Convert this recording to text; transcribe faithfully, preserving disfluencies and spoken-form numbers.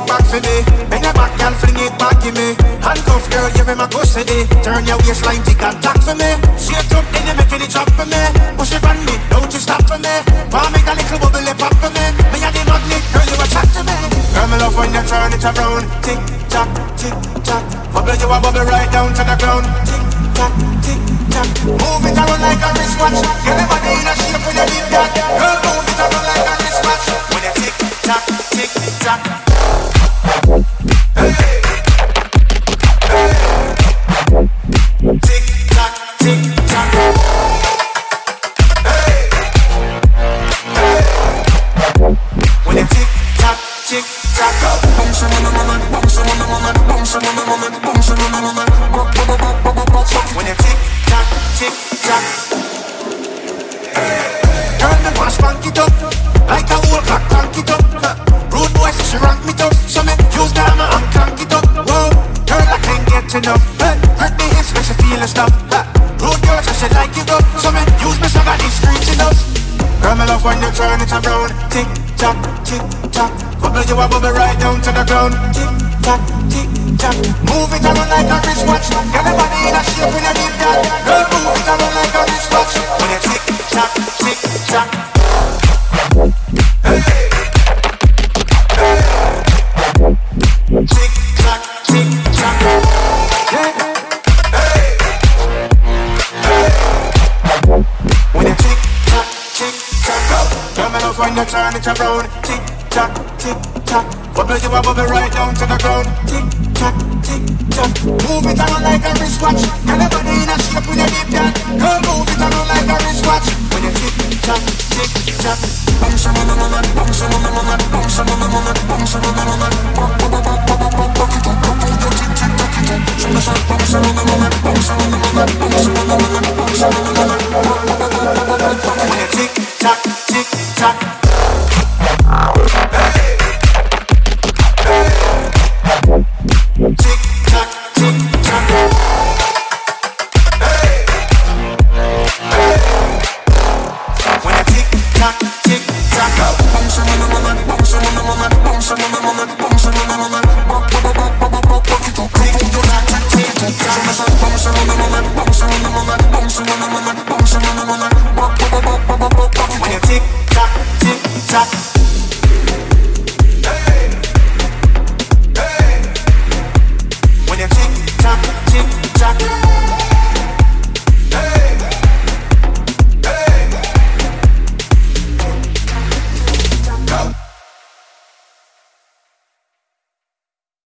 it back for me. Bend your back, girl, fling it back in me. Handcuff, girl, give him a custody. Turn your waistline, tick and tack for me. Straight up, then you making it drop for me. Push it on me, don't you stop for me. Wanna make a little bubble pop for me. Me and the magnet, girl, you attract to me. Girl, me love when you turn it around. Tick tock, tick tock. Bubble you a bubble right down to the ground. Tick tock, tick tock. Move it around like a wristwatch. Get the body in a shape when you did that. Girl, move it around like a wristwatch. When you tick tock, tick tock. Hey, hey. Tick tock, tick tock. Hey, hey. When you tick tock, tick tock. Bounce on the moment, bounce on the moment, bounce on the moment, bounce on the moment. When you tick tock, tick tock. Girl, me want spank it up like a whole clock, crank it up. Rude boy, so she rank me tough. So me use the hammer and crank it up. Whoa, girl, I can't get enough. Hey, hurt me hips, make she feel the stuff. Rude girl, so she like it up. So me use me swag and it's screeching up. Girl, me love when you turn it around. Tick tock, tick tock. Bubble you a bubble right down to the ground. Tick tock, tick tock. Move it around like a wristwatch. Get the body in a shape when you need that. Girl, move it around like a wristwatch. When you tick tock, tick tock. Hey, hey. Tick tock, tick tock. Yeah. Hey, hey. When you tick tock, tick tock. Girl, me love when you turn it around. Tick tock, tick tock. Bubble you a bubble right down to the ground. Tick tock, tick tock. Move it around like a wristwatch. Get the body in a shape when you dip that. Girl, move it around like a wristwatch. When you tick tock, tick tock. Bounce on the moment, bounce on the moment.